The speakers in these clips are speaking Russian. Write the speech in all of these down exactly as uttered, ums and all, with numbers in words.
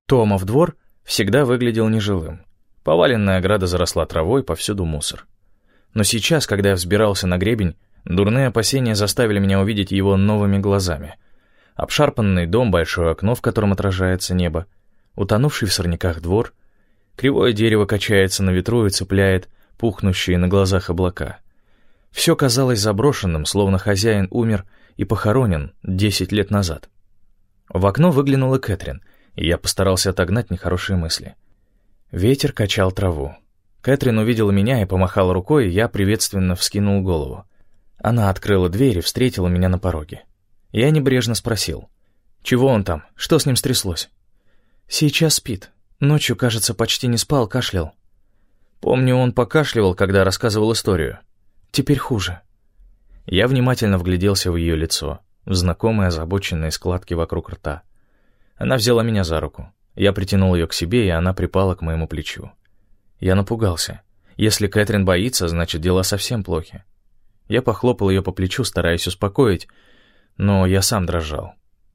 Томов двор всегда выглядел нежилым. Поваленная ограда заросла травой, повсюду мусор. Но сейчас, когда я взбирался на гребень, дурные опасения заставили меня увидеть его новыми глазами. Обшарпанный дом, большое окно, в котором отражается небо, утонувший в сорняках двор, кривое дерево качается на ветру и цепляет пухнущие на глазах облака. Все казалось заброшенным, словно хозяин умер и похоронен десять лет назад. В окно выглянула Кэтрин, и я постарался отогнать нехорошие мысли. Ветер качал траву. Кэтрин увидела меня и помахала рукой, и я приветственно вскинул голову. Она открыла дверь и встретила меня на пороге. Я небрежно спросил: «Чего он там? Что с ним стряслось?» «Сейчас спит. Ночью, кажется, почти не спал, кашлял». «Помню, он покашливал, когда рассказывал историю. Теперь хуже». Я внимательно вгляделся в ее лицо, в знакомые озабоченные складки вокруг рта. Она взяла меня за руку. Я притянул ее к себе, и она припала к моему плечу. Я напугался. Если Кэтрин боится, значит, дела совсем плохи. Я похлопал ее по плечу, стараясь успокоить, но я сам дрожал.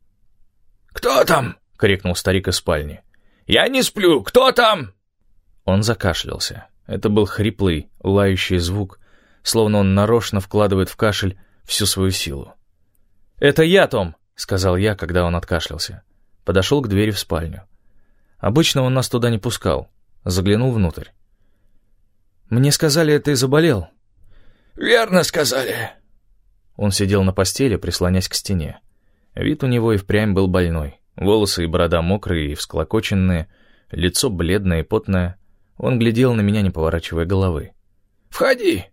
«Кто там?» — крикнул старик из спальни. «Я не сплю! Кто там?» Он закашлялся. Это был хриплый, лающий звук, словно он нарочно вкладывает в кашель всю свою силу. «Это я, Том!» — сказал я, когда он откашлялся. Подошел к двери в спальню. Обычно он нас туда не пускал. Заглянул внутрь. «Мне сказали, ты заболел». «Верно сказали». Он сидел на постели, прислонясь к стене. Вид у него и впрямь был больной. Волосы и борода мокрые и всклокоченные, лицо бледное и потное. Он глядел на меня, не поворачивая головы. «Входи».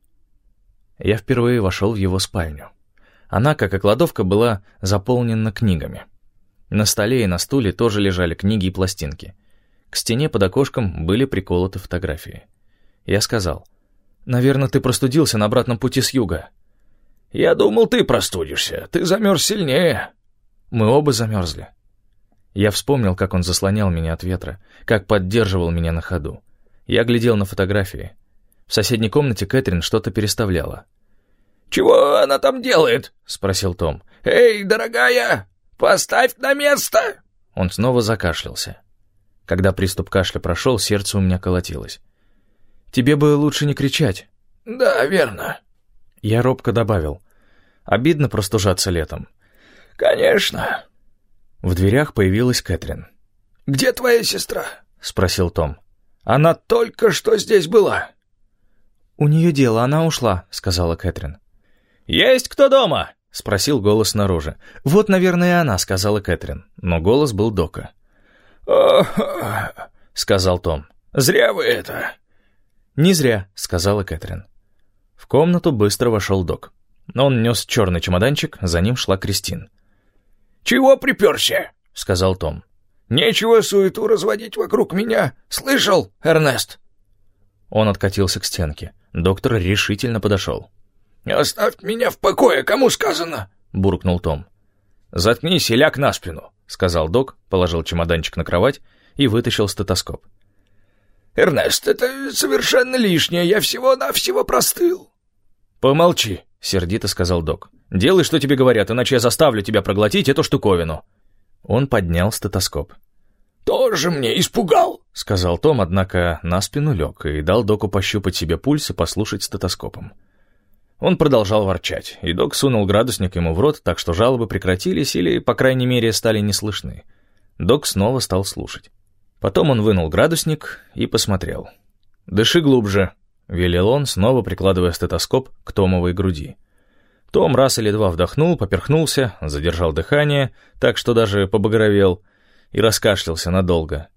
Я впервые вошел в его спальню. Она, как и кладовка, была заполнена книгами. На столе и на стуле тоже лежали книги и пластинки. К стене под окошком были приколоты фотографии. Я сказал: «Наверное, ты простудился на обратном пути с юга». «Я думал, ты простудишься. Ты замерз сильнее». Мы оба замерзли. Я вспомнил, как он заслонял меня от ветра, как поддерживал меня на ходу. Я глядел на фотографии. В соседней комнате Кэтрин что-то переставляла. «Чего она там делает?» — спросил Том. «Эй, дорогая, поставь на место!» Он снова закашлялся. Когда приступ кашля прошел, сердце у меня колотилось. «Тебе бы лучше не кричать». «Да, верно». Я робко добавил: «Обидно простужаться летом». «Конечно». В дверях появилась Кэтрин. «Где твоя сестра?» — спросил Том. «Она только что здесь была». «У нее дело, она ушла», — сказала Кэтрин. «Есть кто дома?» — спросил голос снаружи. «Вот, наверное, она», — сказала Кэтрин, но голос был Дока. «О, — сказал Том, — зря вы это». «Не зря», — сказала Кэтрин. В комнату быстро вошел Док. Он нес черный чемоданчик, за ним шла Кристин. «Чего приперся?» — сказал Том. «Нечего суету разводить вокруг меня. Слышал, Эрнест?» Он откатился к стенке. Доктор решительно подошел. «Оставь меня в покое, кому сказано?» — буркнул Том. «Заткнись и ляг на спину», — сказал Док, положил чемоданчик на кровать и вытащил стетоскоп. «Эрнест, это совершенно лишнее, я всего-навсего простыл». «Помолчи», — сердито сказал Док. «Делай, что тебе говорят, иначе я заставлю тебя проглотить эту штуковину». Он поднял стетоскоп. «Тоже мне испугал», — сказал Том, однако на спину лег и дал Доку пощупать себе пульс и послушать стетоскопом. Он продолжал ворчать, и Док сунул градусник ему в рот, так что жалобы прекратились или, по крайней мере, стали не слышны. Док снова стал слушать. Потом он вынул градусник и посмотрел. «Дыши глубже», — велел он, снова прикладывая стетоскоп к Томовой груди. Том раз или два вдохнул, поперхнулся, задержал дыхание, так что даже побагровел, и раскашлялся надолго.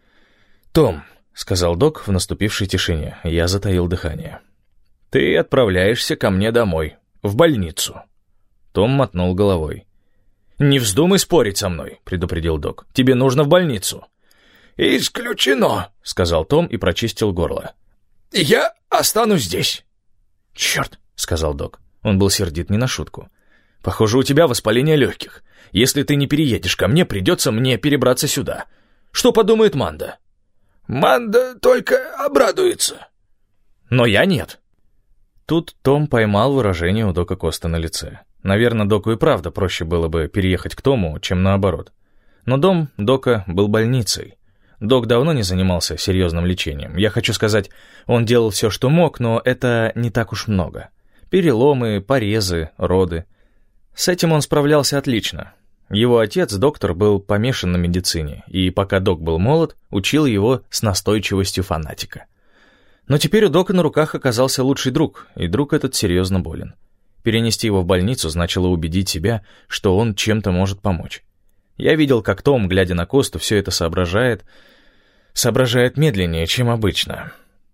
«Том», — сказал Док в наступившей тишине, я затаил дыхание. «Ты отправляешься ко мне домой, в больницу». Том мотнул головой. «Не вздумай спорить со мной», — предупредил Док. «Тебе нужно в больницу». «Исключено», — сказал Том и прочистил горло. «Я останусь здесь». «Черт», — сказал Док. Он был сердит не на шутку. «Похоже, у тебя воспаление легких. Если ты не переедешь ко мне, придется мне перебраться сюда. Что подумает Манда?» «Манда только обрадуется». «Но я нет». Тут Том поймал выражение у Дока Коста на лице. Наверное, Доку и правда проще было бы переехать к Тому, чем наоборот. Но дом Дока был больницей. Док давно не занимался серьезным лечением. Я хочу сказать, он делал все, что мог, но это не так уж много. Переломы, порезы, роды. С этим он справлялся отлично. Его отец, доктор, был помешан на медицине, и пока Док был молод, учил его с настойчивостью фанатика. Но теперь у Дока на руках оказался лучший друг, и друг этот серьезно болен. Перенести его в больницу значило убедить себя, что он чем-то может помочь. Я видел, как Том, глядя на Косту, все это соображает, соображает медленнее, чем обычно.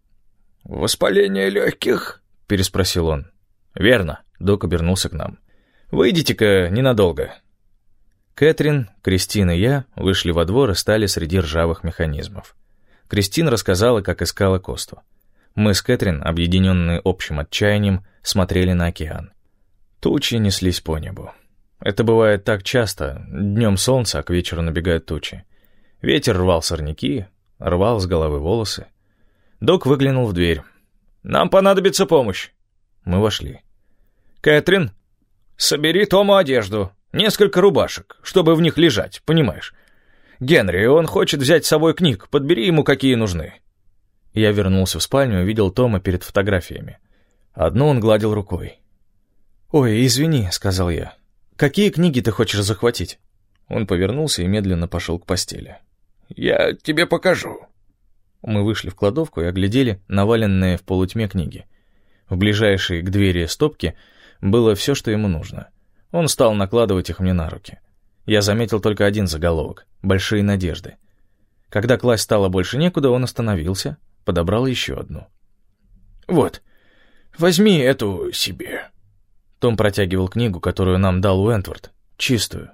«Воспаление легких?» — переспросил он. «Верно», — Док обернулся к нам. «Выйдите-ка ненадолго». Кэтрин, Кристин и я вышли во двор и стали среди ржавых механизмов. Кристин рассказала, как искала Косту. Мы с Кэтрин, объединенные общим отчаянием, смотрели на океан. Тучи неслись по небу. Это бывает так часто. Днем солнце, а к вечеру набегают тучи. Ветер рвал сорняки, рвал с головы волосы. Док выглянул в дверь. «Нам понадобится помощь». Мы вошли. «Кэтрин, собери Тому одежду, несколько рубашек, чтобы в них лежать, понимаешь? Генри, он хочет взять с собой книг, подбери ему, какие нужны». Я вернулся в спальню и увидел Тома перед фотографиями. Одну он гладил рукой. «Ой, извини», — сказал я. «Какие книги ты хочешь захватить?» Он повернулся и медленно пошел к постели. «Я тебе покажу». Мы вышли в кладовку и оглядели наваленные в полутьме книги. В ближайшей к двери стопке было все, что ему нужно. Он стал накладывать их мне на руки. Я заметил только один заголовок — «Большие надежды». Когда класть стало больше некуда, он остановился, подобрал еще одну. «Вот, возьми эту себе». Том протягивал книгу, которую нам дал Уэнтворд, чистую.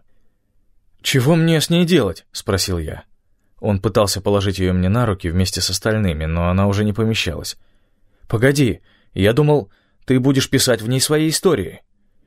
«Чего мне с ней делать?» — спросил я. Он пытался положить ее мне на руки вместе с остальными, но она уже не помещалась. «Погоди, я думал, ты будешь писать в ней свои истории».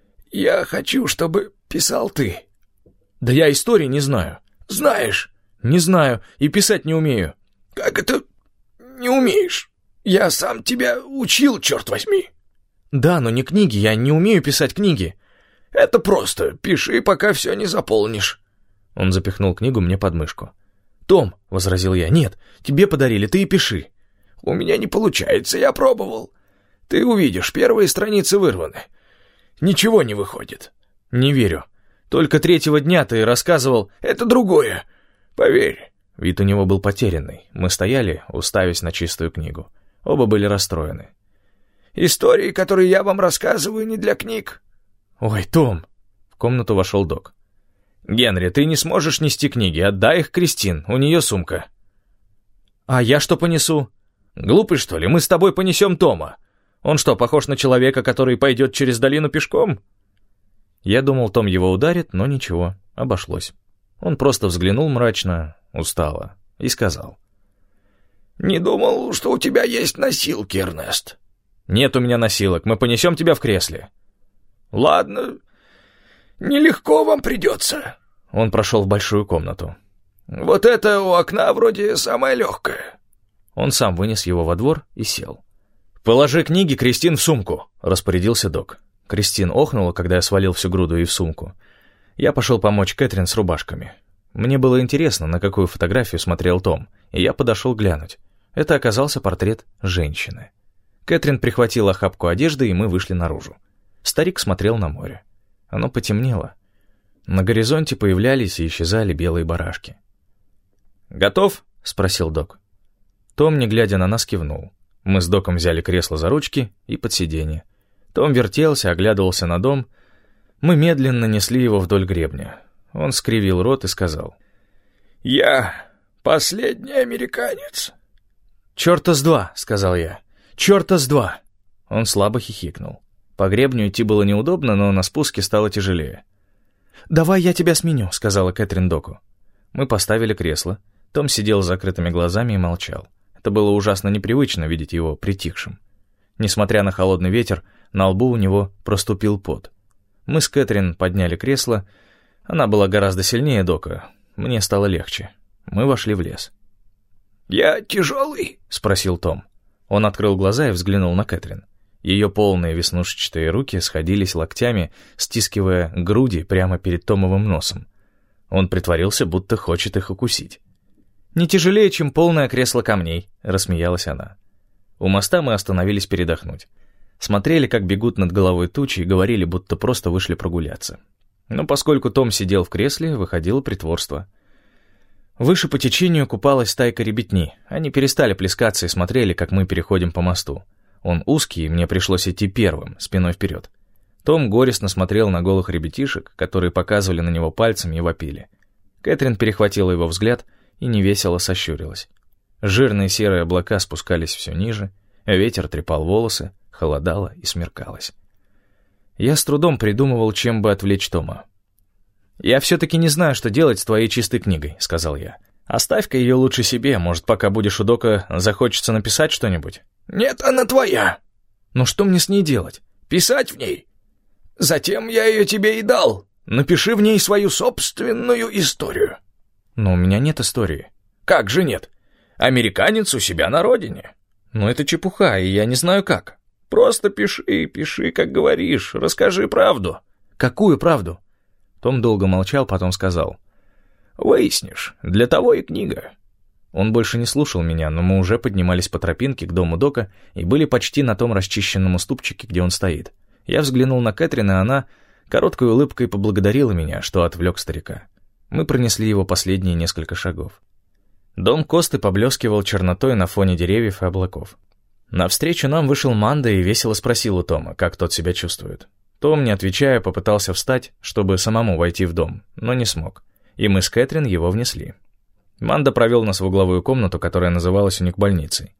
«Я хочу, чтобы писал ты». «Да я истории не знаю». «Знаешь». «Не знаю, и писать не умею». «Как это не умеешь? Я сам тебя учил, черт возьми». «Да, но не книги, я не умею писать книги». «Это просто, пиши, пока все не заполнишь». Он запихнул книгу мне под мышку. «Том», — возразил я, — «нет, тебе подарили, ты и пиши». «У меня не получается, я пробовал. Ты увидишь, первые страницы вырваны. Ничего не выходит». «Не верю. Только третьего дня ты рассказывал...» «Это другое, поверь». Вид у него был потерянный. Мы стояли, уставясь на чистую книгу. Оба были расстроены. «Истории, которые я вам рассказываю, не для книг». «Ой, Том!» В комнату вошел Док. «Генри, ты не сможешь нести книги, отдай их Кристин, у нее сумка». «А я что понесу?» «Глупый, что ли? Мы с тобой понесем Тома. Он что, похож на человека, который пойдет через долину пешком?» Я думал, Том его ударит, но ничего, обошлось. Он просто взглянул мрачно, устало, и сказал. «Не думал, что у тебя есть носилки, Эрнест». «Нет у меня носилок, мы понесем тебя в кресле». «Ладно, нелегко вам придется». Он прошел в большую комнату. «Вот это у окна вроде самое легкое». Он сам вынес его во двор и сел. «Положи книги, Кристин, в сумку», — распорядился Док. Кристин охнула, когда я свалил всю груду ей в сумку. Я пошел помочь Кэтрин с рубашками. Мне было интересно, на какую фотографию смотрел Том, и я подошел глянуть. Это оказался портрет женщины. Кэтрин прихватила охапку одежды, и мы вышли наружу. Старик смотрел на море. Оно потемнело. На горизонте появлялись и исчезали белые барашки. «Готов?» — спросил Док. Том, не глядя на нас, кивнул. Мы с Доком взяли кресло за ручки и под сиденье. Том вертелся, оглядывался на дом. Мы медленно несли его вдоль гребня. Он скривил рот и сказал. «Я последний американец». «Черта с два», — сказал я. «Черта с два!» Он слабо хихикнул. По гребню идти было неудобно, но на спуске стало тяжелее. «Давай я тебя сменю», — сказала Кэтрин Доку. Мы поставили кресло. Том сидел с закрытыми глазами и молчал. Это было ужасно непривычно видеть его притихшим. Несмотря на холодный ветер, на лбу у него проступил пот. Мы с Кэтрин подняли кресло. Она была гораздо сильнее Дока. Мне стало легче. Мы вошли в лес. «Я тяжелый?» — спросил Том. Он открыл глаза и взглянул на Кэтрин. Ее полные веснушчатые руки сходились локтями, стискивая груди прямо перед Томовым носом. Он притворился, будто хочет их укусить. «Не тяжелее, чем полное кресло камней», — рассмеялась она. У моста мы остановились передохнуть. Смотрели, как бегут над головой тучи, и говорили, будто просто вышли прогуляться. Но поскольку Том сидел в кресле, выходило притворство. Выше по течению купалась стайка ребятни. Они перестали плескаться и смотрели, как мы переходим по мосту. Он узкий, и мне пришлось идти первым, спиной вперед. Том горестно смотрел на голых ребятишек, которые показывали на него пальцами и вопили. Кэтрин перехватила его взгляд и невесело сощурилась. Жирные серые облака спускались все ниже, ветер трепал волосы, холодало и смеркалось. Я с трудом придумывал, чем бы отвлечь Тома. «Я все-таки не знаю, что делать с твоей чистой книгой», — сказал я. «Оставь-ка ее лучше себе, может, пока будешь у Дока, захочется написать что-нибудь». «Нет, она твоя». «Ну что мне с ней делать?» «Писать в ней. Затем я ее тебе и дал. Напиши в ней свою собственную историю». «Но у меня нет истории». «Как же нет? Американец у себя на родине». «Ну это чепуха, и я не знаю как». «Просто пиши, пиши, как говоришь, расскажи правду». «Какую правду?» Том долго молчал, потом сказал. «Выяснишь, для того и книга». Он больше не слушал меня, но мы уже поднимались по тропинке к дому Дока и были почти на том расчищенном уступчике, где он стоит. Я взглянул на Кэтрин, и она короткой улыбкой поблагодарила меня, что отвлек старика. Мы пронесли его последние несколько шагов. Дом Косты поблескивал чернотой на фоне деревьев и облаков. Навстречу нам вышел Манда и весело спросил у Тома, как тот себя чувствует. Том, не отвечая, попытался встать, чтобы самому войти в дом, но не смог, и мы с Кэтрин его внесли. Манда провел нас в угловую комнату, которая называлась у них больницей.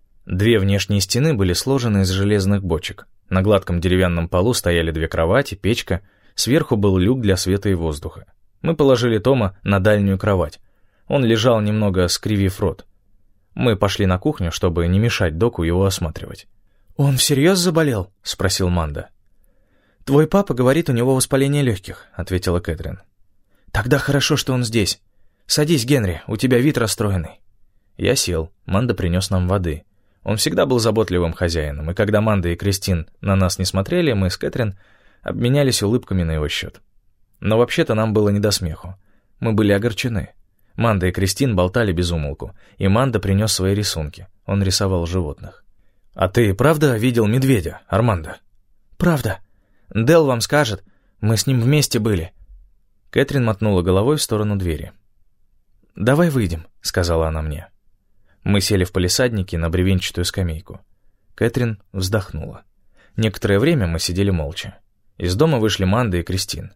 Две внешние стены были сложены из железных бочек. На гладком деревянном полу стояли две кровати, печка, сверху был люк для света и воздуха. Мы положили Тома на дальнюю кровать. Он лежал немного скривив рот. Мы пошли на кухню, чтобы не мешать Доку его осматривать. «Он всерьез заболел?» — спросил Манда. «Твой папа говорит, у него воспаление легких», — ответила Кэтрин. «Тогда хорошо, что он здесь. Садись, Генри, у тебя вид расстроенный». Я сел, Манда принес нам воды. Он всегда был заботливым хозяином, и когда Манда и Кристин на нас не смотрели, мы с Кэтрин обменялись улыбками на его счет. Но вообще-то нам было не до смеху. Мы были огорчены. Манда и Кристин болтали без умолку, и Манда принес свои рисунки. Он рисовал животных. «А ты правда видел медведя, Армандо?» «Правда. Дел вам скажет. Мы с ним вместе были». Кэтрин мотнула головой в сторону двери. «Давай выйдем», — сказала она мне. Мы сели в палисаднике на бревенчатую скамейку. Кэтрин вздохнула. Некоторое время мы сидели молча. Из дома вышли Манда и Кристин.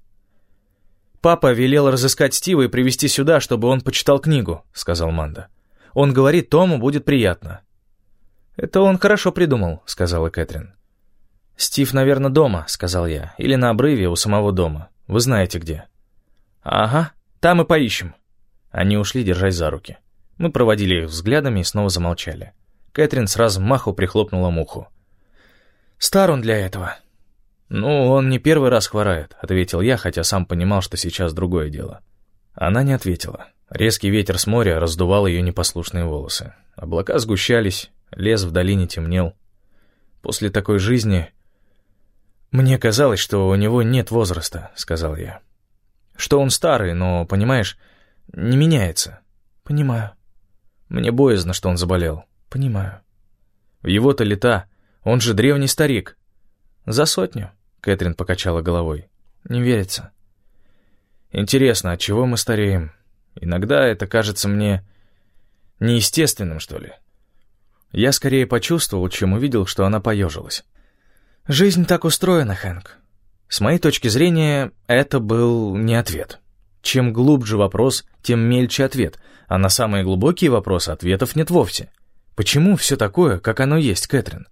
«Папа велел разыскать Стива и привезти сюда, чтобы он почитал книгу», — сказал Манда. «Он говорит, Тому будет приятно». «Это он хорошо придумал», — сказала Кэтрин. «Стив, наверное, дома», — сказал я, — «или на обрыве у самого дома. Вы знаете где». «Ага, там и поищем». Они ушли, держась за руки. Мы проводили их взглядами и снова замолчали. Кэтрин с размаху прихлопнула муху. «Стар он для этого». «Ну, он не первый раз хворает», — ответил я, хотя сам понимал, что сейчас другое дело. Она не ответила. Резкий ветер с моря раздувал ее непослушные волосы. Облака сгущались, лес в долине темнел. После такой жизни... «Мне казалось, что у него нет возраста», — сказал я. «Что он старый, но, понимаешь, не меняется». «Понимаю». «Мне боязно, что он заболел». «Понимаю». «В его-то лета, он же древний старик». «За сотню», — Кэтрин покачала головой. «Не верится». «Интересно, от чего мы стареем? Иногда это кажется мне неестественным, что ли». Я скорее почувствовал, чем увидел, что она поежилась. «Жизнь так устроена, Хэнк». С моей точки зрения, это был не ответ. Чем глубже вопрос, тем мельче ответ, а на самые глубокие вопросы ответов нет вовсе. Почему все такое, как оно есть, Кэтрин?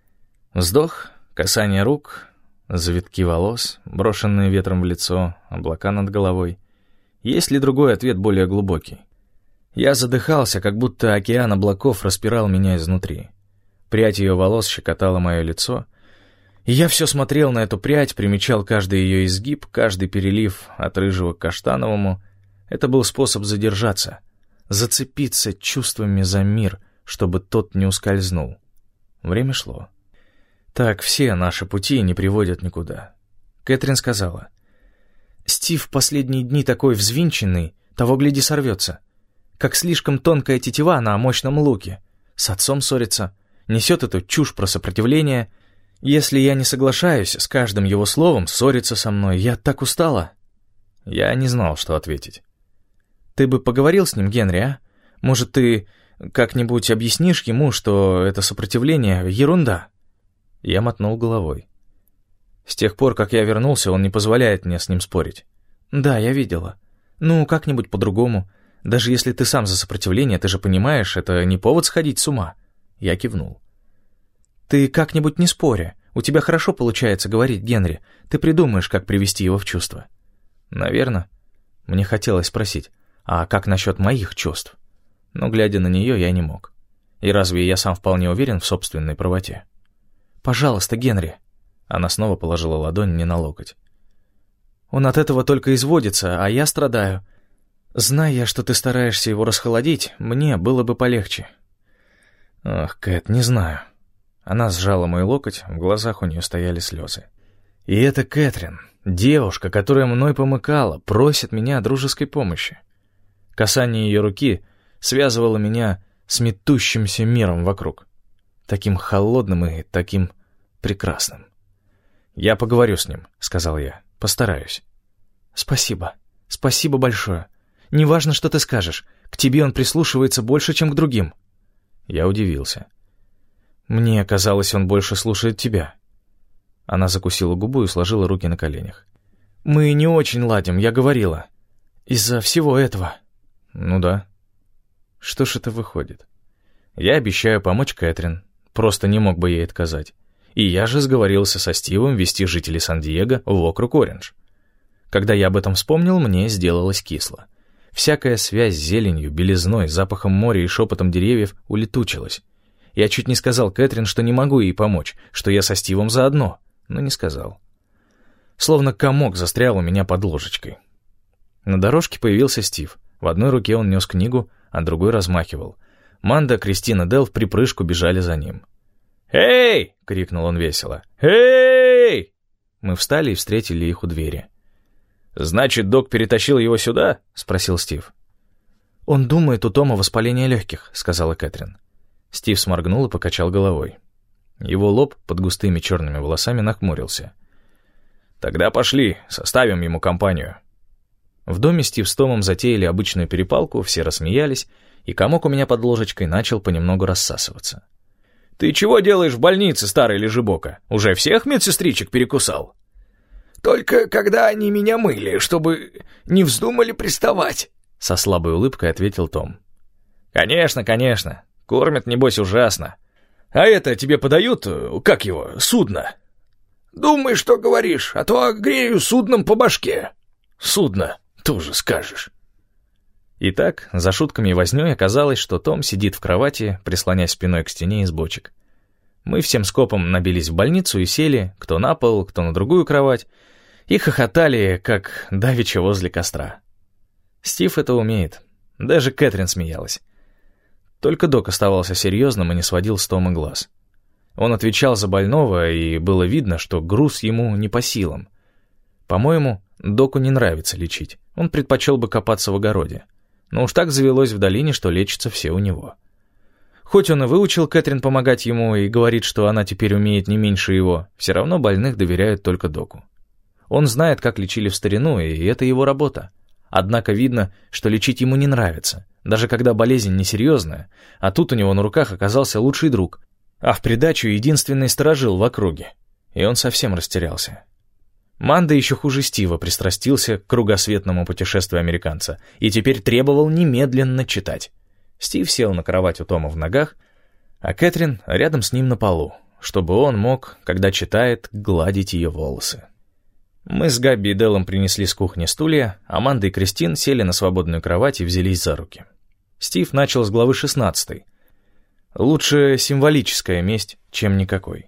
Вздох, касание рук, завитки волос, брошенные ветром в лицо, облака над головой. Есть ли другой ответ более глубокий? Я задыхался, как будто океан облаков распирал меня изнутри. Прядь ее волос щекотала мое лицо, и я все смотрел на эту прядь, примечал каждый ее изгиб, каждый перелив от рыжего к каштановому. Это был способ задержаться, зацепиться чувствами за мир, чтобы тот не ускользнул. Время шло. Так все наши пути не приводят никуда. Кэтрин сказала: «Стив в последние дни такой взвинченный, того гляди сорвется. как слишком тонкая тетива на мощном луке. С отцом ссорится, несет эту чушь про сопротивление. Если я не соглашаюсь с каждым его словом, ссорится со мной. Я так устала». Я не знал, что ответить. «Ты бы поговорил с ним, Генри, а? Может, ты как-нибудь объяснишь ему, что это сопротивление — ерунда?» Я мотнул головой. «С тех пор, как я вернулся, он не позволяет мне с ним спорить». «Да, я видела. Ну, как-нибудь по-другому. Даже если ты сам за сопротивление, ты же понимаешь, это не повод сходить с ума». Я кивнул. «Ты как-нибудь не споря. У тебя хорошо получается говорить, Генри. Ты придумаешь, как привести его в чувство». «Наверно». Мне хотелось спросить, а как насчет моих чувств? Но, глядя на нее, я не мог. И разве я сам вполне уверен в собственной правоте? «Пожалуйста, Генри». Она снова положила ладонь мне на локоть. «Он от этого только изводится, а я страдаю. Зная, что ты стараешься его расхолодить, мне было бы полегче». «Ох, Кэт, не знаю». Она сжала мой локоть, в глазах у нее стояли слезы. «И это Кэтрин, девушка, которая мной помыкала, просит меня о дружеской помощи. Касание ее руки связывало меня с метущимся миром вокруг, таким холодным и таким прекрасным. «Я поговорю с ним», — сказал я, — «постараюсь». «Спасибо, спасибо большое. Неважно, что ты скажешь, к тебе он прислушивается больше, чем к другим». Я удивился. «Мне казалось, он больше слушает тебя». Она закусила губу и сложила руки на коленях. «Мы не очень ладим, я говорила. Из-за всего этого». «Ну да». Что ж это выходит? Я обещаю помочь Кэтрин, просто не мог бы ей отказать. И я же сговорился со Стивом вести жителей Сан-Диего в округ Ориндж. Когда я об этом вспомнил, мне сделалось кисло. Всякая связь с зеленью, белизной, запахом моря и шепотом деревьев улетучилась. Я чуть не сказал Кэтрин, что не могу ей помочь, что я со Стивом заодно, но не сказал. Словно комок застрял у меня под ложечкой. На дорожке появился Стив. В одной руке он нес книгу, а другой размахивал. Манда, Кристина, Дэл вприпрыжку бежали за ним. «Эй!» — крикнул он весело. «Эй!» Мы встали и встретили их у двери. «Значит, док перетащил его сюда?» — спросил Стив. «Он думает, у Тома воспаление легких», — сказала Кэтрин. Стив сморгнул и покачал головой. Его лоб под густыми черными волосами нахмурился. «Тогда пошли, составим ему компанию». В доме Стив с Томом затеяли обычную перепалку, все рассмеялись, и комок у меня под ложечкой начал понемногу рассасываться. «Ты чего делаешь в больнице, старый лежебока? Уже всех медсестричек перекусал?» «Только когда они меня мыли, чтобы не вздумали приставать», — со слабой улыбкой ответил Том. «Конечно, конечно. Кормят, небось, ужасно. А это тебе подают, как его, судно?» «Думай, что говоришь, а то огрею судном по башке». «Судно, тоже скажешь». Итак, за шутками и вознёй оказалось, что Том сидит в кровати, прислонясь спиной к стене из бочек. Мы всем скопом набились в больницу и сели, кто на пол, кто на другую кровать, и хохотали, как давеча возле костра. Стив это умеет. Даже Кэтрин смеялась. Только док оставался серьезным и не сводил с Тома глаз. Он отвечал за больного, и было видно, что груз ему не по силам. По-моему, доку не нравится лечить. Он предпочел бы копаться в огороде. Но уж так завелось в долине, что лечатся все у него. Хоть он и выучил Кэтрин помогать ему и говорит, что она теперь умеет не меньше его, все равно больных доверяют только доку. Он знает, как лечили в старину, и это его работа. Однако видно, что лечить ему не нравится, даже когда болезнь несерьезная, а тут у него на руках оказался лучший друг, а в придачу единственный сторожил в округе. И он совсем растерялся. Манда еще хуже Стива пристрастился к кругосветному путешествию американца и теперь требовал немедленно читать. Стив сел на кровать у Тома в ногах, а Кэтрин рядом с ним на полу, чтобы он мог, когда читает, гладить ее волосы. Мы с Габби и Делом принесли с кухни стулья, а Манда и Кристин сели на свободную кровать и взялись за руки. Стив начал с главы шестнадцатой. Лучше символическая месть, чем никакой.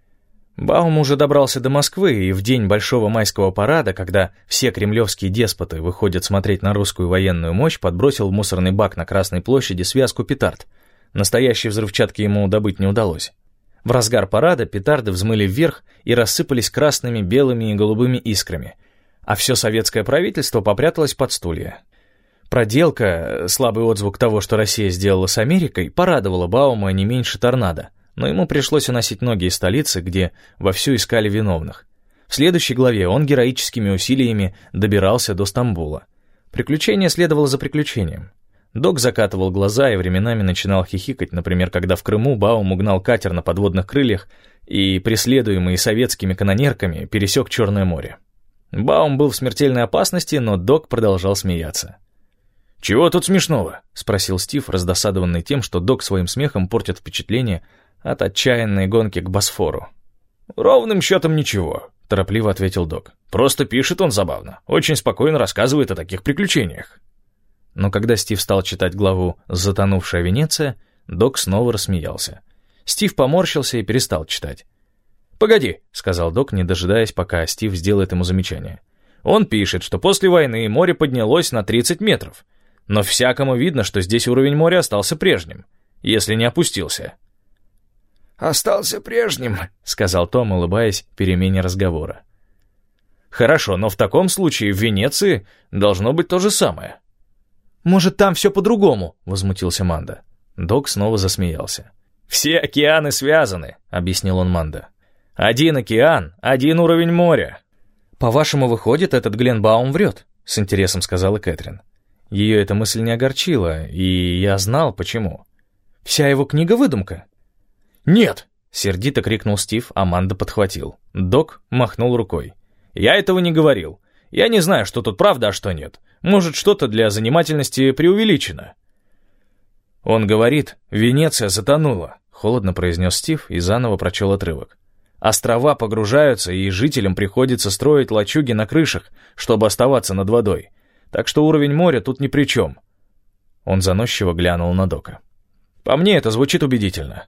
Баум уже добрался до Москвы, и в день Большого майского парада, когда все кремлевские деспоты выходят смотреть на русскую военную мощь, подбросил в мусорный бак на Красной площади связку петард. Настоящей взрывчатки ему добыть не удалось. В разгар парада петарды взмыли вверх и рассыпались красными, белыми и голубыми искрами, а все советское правительство попряталось под стулья. Проделка, слабый отзвук того, что Россия сделала с Америкой, порадовала Баума не меньше торнадо, но ему пришлось уносить ноги из столицы, где вовсю искали виновных. В следующей главе он героическими усилиями добирался до Стамбула. Приключение следовало за приключением. Док закатывал глаза и временами начинал хихикать, например, когда в Крыму Баум угнал катер на подводных крыльях и, преследуемый советскими канонерками, пересек Черное море. Баум был в смертельной опасности, но Док продолжал смеяться. «Чего тут смешного?» — спросил Стив, раздосадованный тем, что Док своим смехом портит впечатление от отчаянной гонки к Босфору. «Ровным счетом ничего», — торопливо ответил Док. «Просто пишет он забавно, очень спокойно рассказывает о таких приключениях». Но когда Стив стал читать главу «Затонувшая Венеция», Док снова рассмеялся. Стив поморщился и перестал читать. «Погоди», — сказал Док, не дожидаясь, пока Стив сделает ему замечание. «Он пишет, что после войны море поднялось на тридцать метров. Но всякому видно, что здесь уровень моря остался прежним, если не опустился». «Остался прежним», — сказал Том, улыбаясь перемене разговора. «Хорошо, но в таком случае в Венеции должно быть то же самое». «Может, там все по-другому?» — возмутился Манда. Док снова засмеялся. «Все океаны связаны», — объяснил он Манда. «Один океан, один уровень моря». «По-вашему, выходит, этот Глен Баум врет?» — с интересом сказала Кэтрин. Ее эта мысль не огорчила, и я знал, почему. «Вся его книга — выдумка?» «Нет!» — сердито крикнул Стив, а Манда подхватил. Док махнул рукой. «Я этого не говорил. Я не знаю, что тут правда, а что нет. Может, что-то для занимательности преувеличено». «Он говорит, Венеция затонула», — холодно произнес Стив и заново прочел отрывок. «Острова погружаются, и жителям приходится строить лачуги на крышах, чтобы оставаться над водой. Так что уровень моря тут ни при чем». Он заносчиво глянул на Дока. «По мне это звучит убедительно».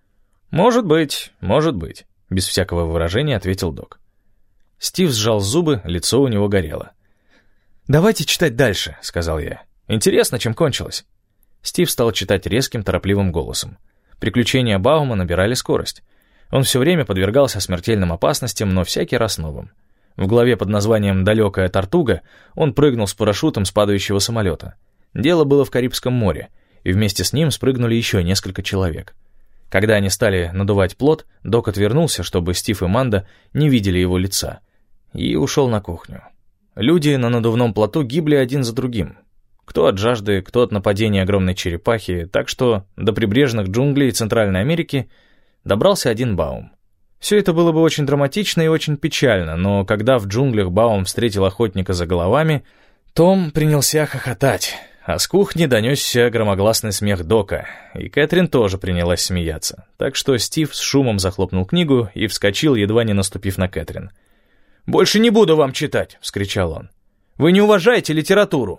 «Может быть, может быть», — без всякого выражения ответил Док. Стив сжал зубы, лицо у него горело. «Давайте читать дальше», — сказал я. «Интересно, чем кончилось». Стив стал читать резким, торопливым голосом. Приключения Баума набирали скорость. Он все время подвергался смертельным опасностям, но всякий раз новым. В главе под названием «Далекая Тортуга» он прыгнул с парашютом с падающего самолета. Дело было в Карибском море, и вместе с ним спрыгнули еще несколько человек. Когда они стали надувать плот, Док отвернулся, чтобы Стив и Манда не видели его лица, и ушел на кухню. Люди на надувном плоту гибли один за другим. Кто от жажды, кто от нападения огромной черепахи, так что до прибрежных джунглей Центральной Америки добрался один Баум. Все это было бы очень драматично и очень печально, но когда в джунглях Баум встретил охотника за головами, Том принялся хохотать, а с кухни донесся громогласный смех Дока, и Кэтрин тоже принялась смеяться, так что Стив с шумом захлопнул книгу и вскочил, едва не наступив на Кэтрин. «Больше не буду вам читать!» — вскричал он. «Вы не уважаете литературу!»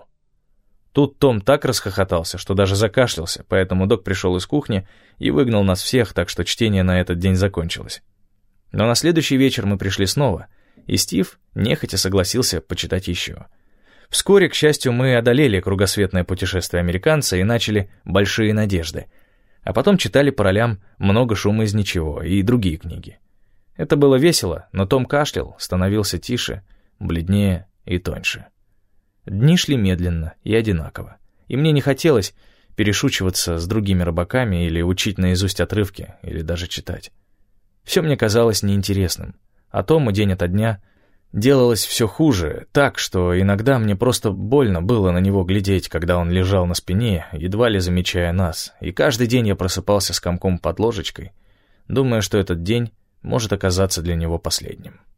Тут Том так расхохотался, что даже закашлялся, поэтому Док пришел из кухни и выгнал нас всех, так что чтение на этот день закончилось. Но на следующий вечер мы пришли снова, и Стив нехотя согласился почитать еще. Вскоре, к счастью, мы одолели кругосветное путешествие американца и начали «Большие надежды», а потом читали по ролям «Много шума из ничего» и другие книги. Это было весело, но Том кашлял, становился тише, бледнее и тоньше. Дни шли медленно и одинаково, и мне не хотелось перешучиваться с другими рыбаками или учить наизусть отрывки, или даже читать. Все мне казалось неинтересным, а Тому день ото дня делалось все хуже, так, что иногда мне просто больно было на него глядеть, когда он лежал на спине, едва ли замечая нас, и каждый день я просыпался с комком под ложечкой, думая, что этот день может оказаться для него последним.